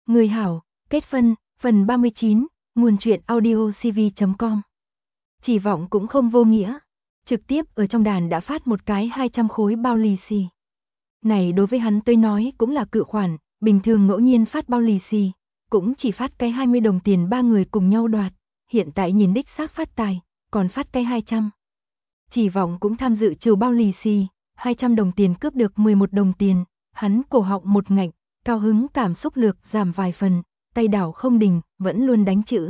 Người hảo, kết phân, phần 39, nguồn truyện audio cv.com. Chỉ vọng cũng không vô nghĩa, trực tiếp ở trong đàn đã phát một cái 200 khối bao lì xì. Này đối với hắn tới nói cũng là cự khoản, bình thường ngẫu nhiên phát bao lì xì, cũng chỉ phát cái 20 đồng tiền ba người cùng nhau đoạt, hiện tại nhìn đích xác phát tài, còn phát cái 200. Chỉ vọng cũng tham dự trừ bao lì xì, 200 đồng tiền cướp được 11 đồng tiền, hắn cổ họng một ngạnh, cao hứng cảm xúc lược giảm vài phần, tay đảo không đình, vẫn luôn đánh chữ.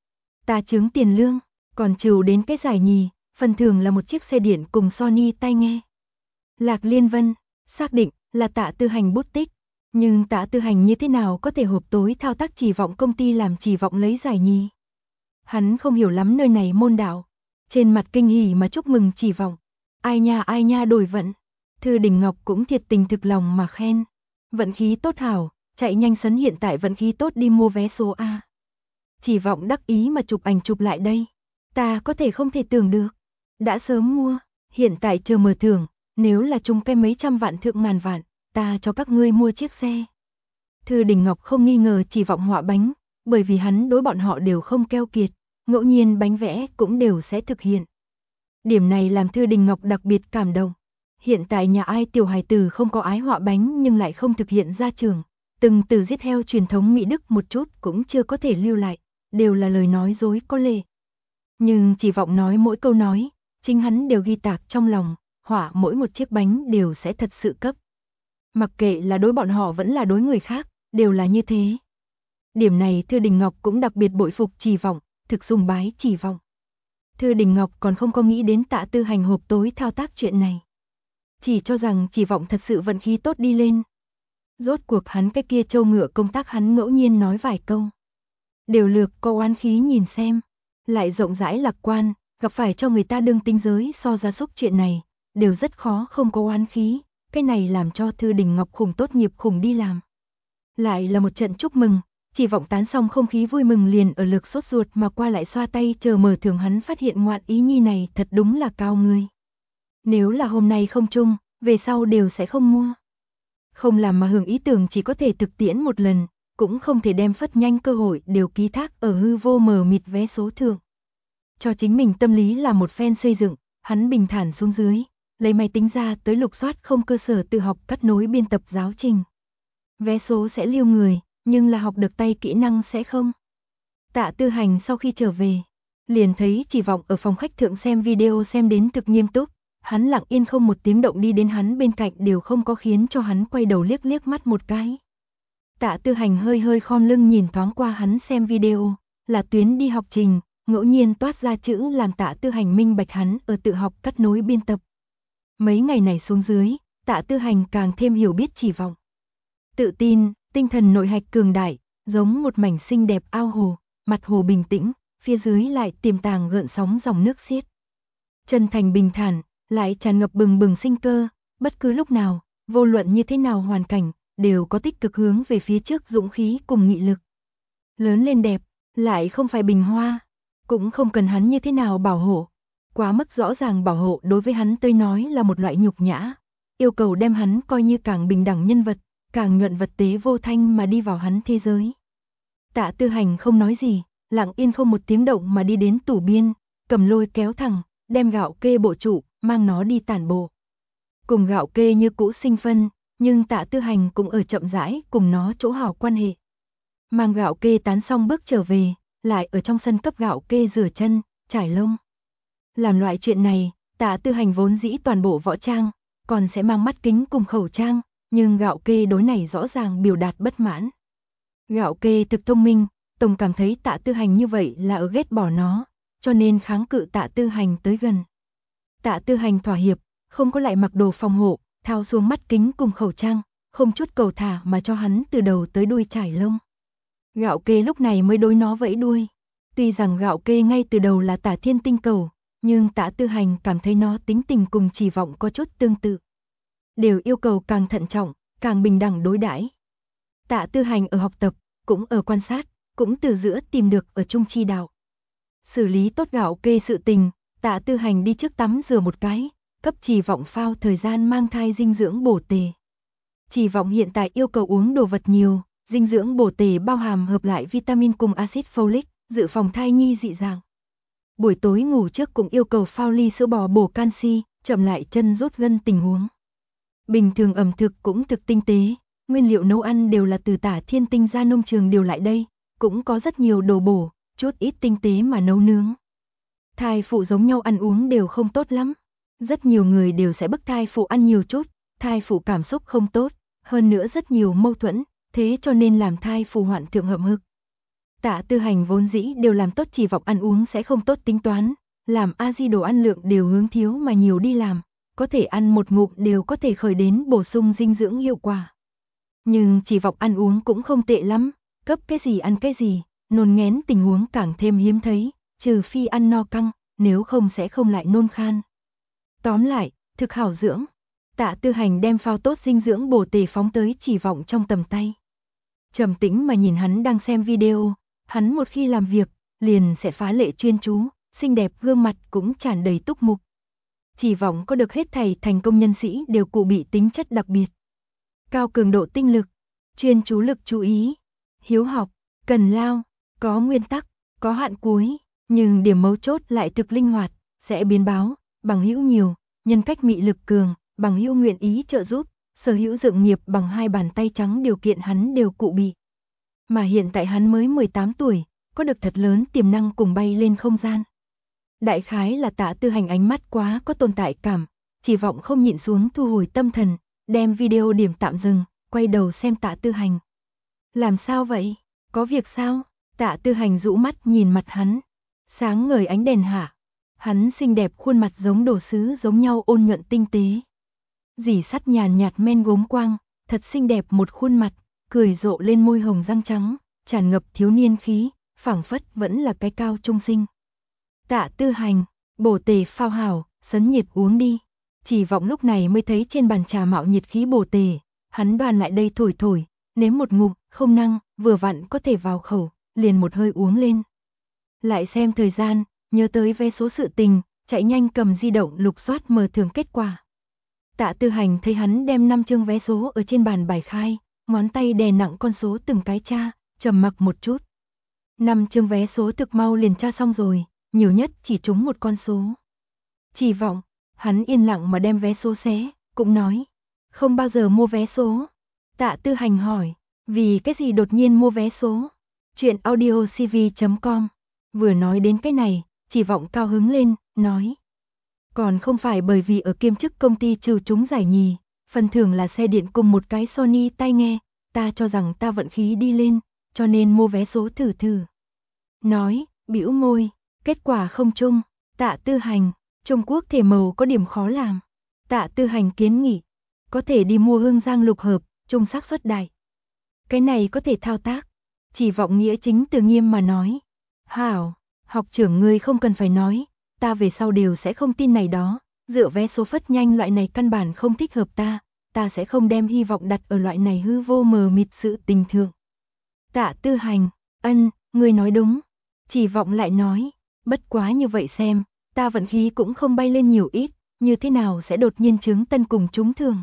Ta trướng tiền lương, còn trừ đến cái giải nhì, phần thưởng là một chiếc xe điện cùng Sony tai nghe. Lạc Liên Vân, xác định là Tạ Tư Hành bút tích, nhưng Tạ Tư Hành như thế nào có thể hộp tối thao tác Chỉ Vọng công ty làm Chỉ Vọng lấy giải nhì. Hắn không hiểu lắm nơi này môn đạo, trên mặt kinh hỉ mà chúc mừng Chỉ Vọng. Ai nha đổi vận. Thư Đình Ngọc cũng thiệt tình thực lòng mà khen. Vận khí tốt hảo, chạy nhanh sấn hiện tại vận khí tốt đi mua vé số A. Chỉ Vọng đắc ý mà chụp ảnh chụp lại đây. Ta có thể không thể tưởng được. Đã sớm mua, hiện tại chờ mở thưởng, nếu là chung cái mấy trăm vạn thượng ngàn vạn, ta cho các ngươi mua chiếc xe. Thư Đình Ngọc không nghi ngờ Chỉ Vọng họa bánh, bởi vì hắn đối bọn họ đều không keo kiệt, ngẫu nhiên bánh vẽ cũng đều sẽ thực hiện. Điểm này làm Thư Đình Ngọc đặc biệt cảm động. Hiện tại nhà ai tiểu hài tử không có ái họa bánh nhưng lại không thực hiện ra trường, từng từ giết heo truyền thống Mỹ Đức một chút cũng chưa có thể lưu lại, đều là lời nói dối có lệ. Nhưng Chỉ Vọng nói mỗi câu nói, chính hắn đều ghi tạc trong lòng, họa mỗi một chiếc bánh đều sẽ thật sự cấp. Mặc kệ là đối bọn họ vẫn là đối người khác, đều là như thế. Điểm này Thư Đình Ngọc cũng đặc biệt bội phục Chỉ Vọng, thực sùng bái Chỉ Vọng. Thư Đình Ngọc còn không có nghĩ đến Tạ Tư Hành hộp tối thao tác chuyện này. Chỉ cho rằng Chỉ Vọng thật sự vận khí tốt đi lên. Rốt cuộc hắn cái kia trâu ngựa công tác hắn ngẫu nhiên nói vài câu. Đều lược có oán khí nhìn xem, lại rộng rãi lạc quan, gặp phải cho người ta đương tinh giới so ra sốc chuyện này, đều rất khó không có oán khí, cái này làm cho Thư Đình Ngọc khủng tốt nghiệp khủng đi làm. Lại là một trận chúc mừng, Chỉ Vọng tán xong không khí vui mừng liền ở lược sốt ruột mà qua lại xoa tay chờ mở thưởng hắn phát hiện ngoạn ý nhi này thật đúng là cao người. Nếu là hôm nay không chung, về sau đều sẽ không mua. Không làm mà hưởng ý tưởng chỉ có thể thực tiễn một lần, cũng không thể đem phất nhanh cơ hội đều ký thác ở hư vô mờ mịt vé số thưởng. Cho chính mình tâm lý là một phen xây dựng, hắn bình thản xuống dưới, lấy máy tính ra tới lục soát không cơ sở tự học cắt nối biên tập giáo trình. Vé số sẽ lưu người, nhưng là học được tay kỹ năng sẽ không. Tạ Tư Hành sau khi trở về, liền thấy Chỉ Vọng ở phòng khách thượng xem video xem đến thực nghiêm túc. Hắn lặng yên không một tiếng động đi đến hắn bên cạnh đều không có khiến cho hắn quay đầu liếc liếc mắt một cái. Tạ Tư Hành hơi khom lưng nhìn thoáng qua hắn xem video, là tuyến đi học trình, ngẫu nhiên toát ra chữ làm Tạ Tư Hành minh bạch hắn ở tự học cắt nối biên tập. Mấy ngày này xuống dưới, Tạ Tư Hành càng thêm hiểu biết Chỉ Vọng. Tự tin, tinh thần nội hạch cường đại, giống một mảnh xinh đẹp ao hồ, mặt hồ bình tĩnh, phía dưới lại tiềm tàng gợn sóng dòng nước xiết. Chân thành bình thản, lại tràn ngập bừng bừng sinh cơ, bất cứ lúc nào, vô luận như thế nào hoàn cảnh, đều có tích cực hướng về phía trước dũng khí cùng nghị lực. Lớn lên đẹp, lại không phải bình hoa, cũng không cần hắn như thế nào bảo hộ. Quá mức rõ ràng bảo hộ đối với hắn tới nói là một loại nhục nhã, yêu cầu đem hắn coi như càng bình đẳng nhân vật, càng nhuận vật tế vô thanh mà đi vào hắn thế giới. Tạ Tư Hành không nói gì, lặng yên không một tiếng động mà đi đến tủ biên, cầm lôi kéo thẳng, đem gạo kê bộ trụ, mang nó đi tản bộ. Cùng gạo kê như cũ sinh phân, nhưng Tạ Tư Hành cũng ở chậm rãi cùng nó chỗ hảo quan hệ. Mang gạo kê tán xong bước trở về, lại ở trong sân cấp gạo kê rửa chân, trải lông. Làm loại chuyện này, Tạ Tư Hành vốn dĩ toàn bộ võ trang, còn sẽ mang mắt kính cùng khẩu trang, nhưng gạo kê đối này rõ ràng biểu đạt bất mãn. Gạo kê thực thông minh, tổng cảm thấy Tạ Tư Hành như vậy là ở ghét bỏ nó, cho nên kháng cự Tạ Tư Hành tới gần. Tạ Tư Hành thỏa hiệp, không có lại mặc đồ phòng hộ, tháo xuống mắt kính cùng khẩu trang, không chút cầu thả mà cho hắn từ đầu tới đuôi trải lông. Gạo kê lúc này mới đối nó vẫy đuôi. Tuy rằng gạo kê ngay từ đầu là Tả Thiên Tinh cầu, nhưng Tạ Tư Hành cảm thấy nó tính tình cùng Chỉ Vọng có chút tương tự. Đều yêu cầu càng thận trọng, càng bình đẳng đối đãi. Tạ Tư Hành ở học tập, cũng ở quan sát, cũng từ giữa tìm được ở chung chi đạo. Xử lý tốt gạo kê sự tình, Tạ Tư Hành đi trước tắm rửa một cái, cấp Chỉ Vọng phao thời gian mang thai dinh dưỡng bổ tề. Chỉ Vọng hiện tại yêu cầu uống đồ vật nhiều, Dinh dưỡng bổ tề bao hàm hợp lại vitamin cùng axit folic, dự phòng thai nhi dị dạng. Buổi tối ngủ trước cũng yêu cầu phao ly sữa bò bổ canxi, chậm lại chân rút gân tình huống. Bình thường ẩm thực cũng thực tinh tế, nguyên liệu nấu ăn đều là từ Tả Thiên Tinh ra nông trường điều lại đây, cũng có rất nhiều đồ bổ, chút ít tinh tế mà nấu nướng. Thai phụ giống nhau ăn uống đều không tốt lắm. Rất nhiều người đều sẽ bức thai phụ ăn nhiều chút, thai phụ cảm xúc không tốt, hơn nữa rất nhiều mâu thuẫn, thế cho nên làm thai phụ hoạn thượng hậm hực. Tạ Tư Hành vốn dĩ đều làm tốt chỉ vọng ăn uống sẽ không tốt tính toán, làm A-di đồ ăn lượng đều hướng thiếu mà nhiều đi làm, có thể ăn một ngụm đều có thể khởi đến bổ sung dinh dưỡng hiệu quả. Nhưng chỉ vọng ăn uống cũng không tệ lắm, cấp cái gì ăn cái gì, nôn nghén tình huống càng thêm hiếm thấy, trừ phi ăn no căng, nếu không sẽ không lại nôn khan. Tóm lại, thực hảo dưỡng. Tạ Tư Hành đem phao tốt dinh dưỡng bổ tề phóng tới chỉ vọng trong tầm tay. Trầm tĩnh mà nhìn hắn đang xem video, hắn một khi làm việc, liền sẽ phá lệ chuyên chú, xinh đẹp gương mặt cũng tràn đầy túc mục. Chỉ vọng có được hết thảy thành công nhân sĩ đều cụ bị tính chất đặc biệt. Cao cường độ tinh lực, chuyên chú lực chú ý, hiếu học, cần lao, có nguyên tắc, có hạn cuối, nhưng điểm mấu chốt lại thực linh hoạt, sẽ biến báo, bằng hữu nhiều, nhân cách mị lực cường, bằng hữu nguyện ý trợ giúp, sở hữu dựng nghiệp bằng hai bàn tay trắng điều kiện hắn đều cụ bị. Mà hiện tại hắn mới 18 tuổi, có được thật lớn tiềm năng cùng bay lên không gian. Đại khái là Tạ Tư Hành ánh mắt quá có tồn tại cảm, chỉ vọng không nhịn xuống thu hồi tâm thần, đem video điểm tạm dừng, quay đầu xem Tạ Tư Hành. Làm sao vậy? Có việc sao? Tạ Tư Hành rũ mắt nhìn mặt hắn, sáng ngời ánh đèn hạ. Hắn xinh đẹp khuôn mặt giống đồ sứ giống nhau ôn nhuận tinh tế. Dì sắt nhàn nhạt men gốm quang, thật xinh đẹp một khuôn mặt, cười rộ lên môi hồng răng trắng, tràn ngập thiếu niên khí, phảng phất vẫn là cái cao trung sinh. Tạ Tư Hành, bổ tề phao hảo, sấn nhiệt uống đi. Chỉ vọng lúc này mới thấy trên bàn trà mạo nhiệt khí bổ tề, hắn đoàn lại đây thổi thổi, nếm một ngụm, không năng, vừa vặn có thể vào khẩu, liền một hơi uống lên. Lại xem thời gian, nhớ tới vé số sự tình, chạy nhanh cầm di động lục soát mở thưởng kết quả. Tạ Tư Hành thấy hắn đem 5 chương vé số ở trên bàn bài khai, ngón tay đè nặng con số từng cái tra, trầm mặc một chút. 5 chương vé số thực mau liền tra xong rồi, nhiều nhất chỉ trúng một con số. Chỉ vọng, hắn yên lặng mà đem vé số xé, cũng nói, không bao giờ mua vé số. Tạ Tư Hành hỏi, vì cái gì đột nhiên mua vé số? Chuyện audiocv.com. Vừa nói đến cái này, chỉ vọng cao hứng lên, nói. Còn không phải bởi vì ở kiêm chức công ty trừ trúng giải nhì, phần thưởng là xe điện cùng một cái Sony tai nghe, ta cho rằng ta vận khí đi lên, cho nên mua vé số thử thử. Nói, bĩu môi, kết quả không chung, Tạ Tư Hành, Trung Quốc thể màu có điểm khó làm. Tạ Tư Hành kiến nghị, có thể đi mua Hương Giang lục hợp, chung xác suất đại. Cái này có thể thao tác. Chỉ vọng nghĩa chính từ nghiêm mà nói. Hảo, học trưởng ngươi không cần phải nói, ta về sau đều sẽ không tin này đó, dựa vé số phất nhanh loại này căn bản không thích hợp ta sẽ không đem hy vọng đặt ở loại này hư vô mờ mịt sự tình thượng. Tạ Tư Hành, ngươi nói đúng. Chỉ vọng lại nói, bất quá như vậy xem, ta vận khí cũng không bay lên nhiều ít, như thế nào sẽ đột nhiên chứng tân cùng trúng thường.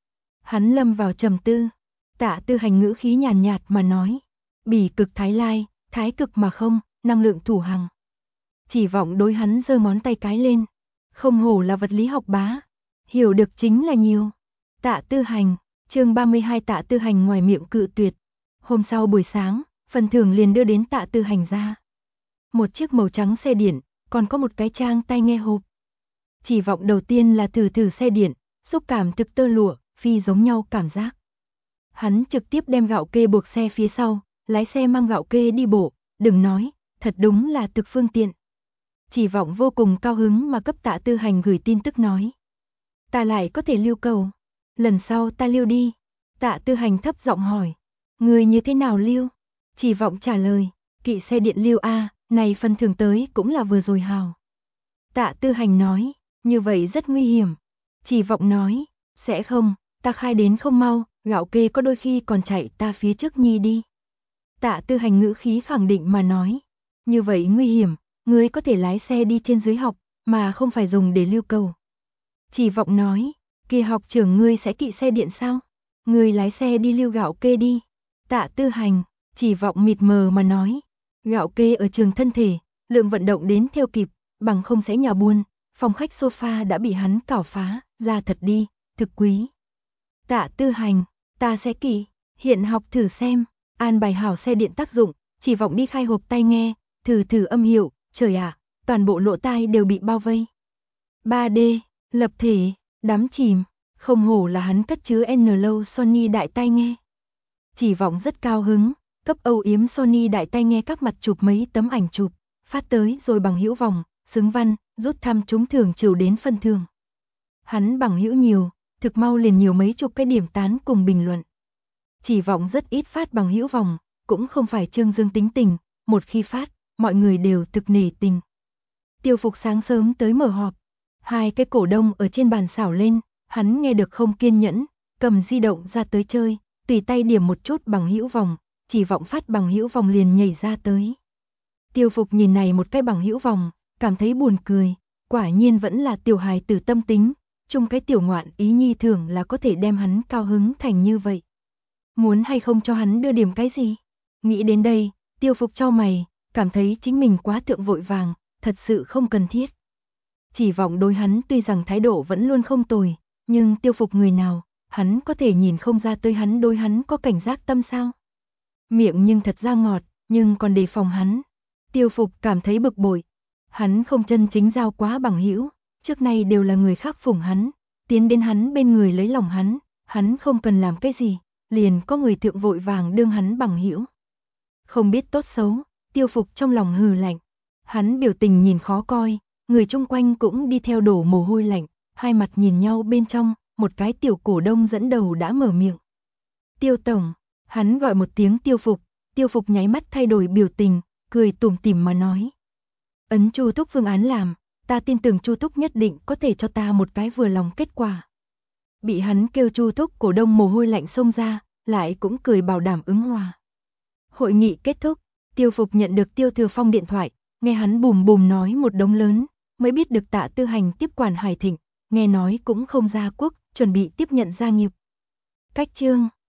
Hắn lâm vào trầm tư, Tạ Tư Hành ngữ khí nhàn nhạt mà nói, bỉ cực thái lai, thái cực mà không, năng lượng thủ hằng. Chỉ vọng đối hắn giơ ngón tay cái lên, không hổ là vật lý học bá, hiểu được chính là nhiều. Tạ Tư Hành, chương 32 Tạ Tư Hành ngoài miệng cự tuyệt. Hôm sau buổi sáng, phần thưởng liền đưa đến Tạ Tư Hành ra. Một chiếc màu trắng xe điện, còn có một cái trang tai nghe hộp. Chỉ vọng đầu tiên là thử xe điện, xúc cảm thực tơ lụa, phi giống nhau cảm giác. Hắn trực tiếp đem gạo kê buộc xe phía sau, lái xe mang gạo kê đi bộ, đừng nói, thật đúng là thực phương tiện. Chỉ vọng vô cùng cao hứng mà cấp Tạ Tư Hành gửi tin tức nói. Ta lại có thể lưu cầu, lần sau ta lưu đi. Tạ Tư Hành thấp giọng hỏi, người như thế nào lưu? Chỉ vọng trả lời, kỵ xe điện lưu a, này phần thưởng tới cũng là vừa rồi hào. Tạ Tư Hành nói, như vậy rất nguy hiểm. Chỉ vọng nói, sẽ không, ta khai đến không mau, gạo kê có đôi khi còn chạy ta phía trước nhi đi. Tạ Tư Hành ngữ khí khẳng định mà nói, như vậy nguy hiểm, ngươi có thể lái xe đi trên dưới học, mà không phải dùng để lưu cầu. Chỉ vọng nói, kia học trưởng ngươi sẽ kỵ xe điện sao? Ngươi lái xe đi lưu gạo kê đi. Tạ Tư Hành, Chỉ Vọng mịt mờ mà nói. Gạo kê ở trường thân thể, lượng vận động đến theo kịp, bằng không sẽ nhà buôn, phòng khách sofa đã bị hắn cào phá, ra thật đi, thực quý. Tạ Tư Hành, ta sẽ kỳ, hiện học thử xem, an bài hảo xe điện tác dụng, Chỉ Vọng đi khai hộp tai nghe, thử âm hiệu, trời ạ, toàn bộ lỗ tai đều bị bao vây. 3D, lập thể, đắm chìm, không hổ là hắn cất chứa N lâu Sony đại tai nghe. Chỉ Vọng rất cao hứng, cấp âu yếm Sony đại tai nghe các mặt chụp mấy tấm ảnh chụp, phát tới rồi bằng hữu vòng, xứng văn, rút thăm trúng thưởng trừ đến phân thưởng. Hắn bằng hữu nhiều, thực mau liền nhiều mấy chục cái điểm tán cùng bình luận. Chỉ Vọng rất ít phát bằng hữu vòng, cũng không phải Trương Dương tính tình, một khi phát, mọi người đều thực nể tình. Tiêu Phục sáng sớm tới mở họp, hai cái cổ đông ở trên bàn xảo lên, hắn nghe được không kiên nhẫn, cầm di động ra tới chơi, tùy tay điểm một chút bằng hữu vòng, Chỉ Vọng phát bằng hữu vòng liền nhảy ra tới. Tiêu Phục nhìn này một cái bằng hữu vòng, cảm thấy buồn cười, quả nhiên vẫn là tiểu hài tử tâm tính, chung cái tiểu ngoạn ý nhi thường là có thể đem hắn cao hứng thành như vậy. Muốn hay không cho hắn đưa điểm cái gì? Nghĩ đến đây, Tiêu Phục chau mày, cảm thấy chính mình quá thượng vội vàng, thật sự không cần thiết. Chỉ Vọng đối hắn tuy rằng thái độ vẫn luôn không tồi, nhưng Tiêu Phục người nào, hắn có thể nhìn không ra tới hắn đối hắn có cảnh giác tâm sao? Miệng nhưng thật ra ngọt, nhưng còn đề phòng hắn. Tiêu Phục cảm thấy bực bội. Hắn không chân chính giao quá bằng hữu, trước nay đều là người khác phủng hắn, tiến đến hắn bên người lấy lòng hắn không cần làm cái gì, liền có người thượng vội vàng đương hắn bằng hữu. Không biết tốt xấu, Tiêu Phục trong lòng hừ lạnh. Hắn biểu tình nhìn khó coi, người chung quanh cũng đi theo đổ mồ hôi lạnh, hai mặt nhìn nhau bên trong, một cái tiểu cổ đông dẫn đầu đã mở miệng. Tiêu tổng, hắn gọi một tiếng Tiêu Phục nháy mắt thay đổi biểu tình, cười tủm tỉm mà nói. Ấn Chu Thúc phương án làm, ta tin tưởng Chu Thúc nhất định có thể cho ta một cái vừa lòng kết quả. Bị hắn kêu Chu Thúc cổ đông mồ hôi lạnh xông ra, lại cũng cười bảo đảm ứng hòa. Hội nghị kết thúc, Tiêu Phục nhận được Tiêu Thừa Phong điện thoại, nghe hắn bùm bùm nói một đống lớn, mới biết được Tạ Tư Hành tiếp quản Hải Thịnh, nghe nói cũng không ra quốc, chuẩn bị tiếp nhận gia nghiệp. Cách chương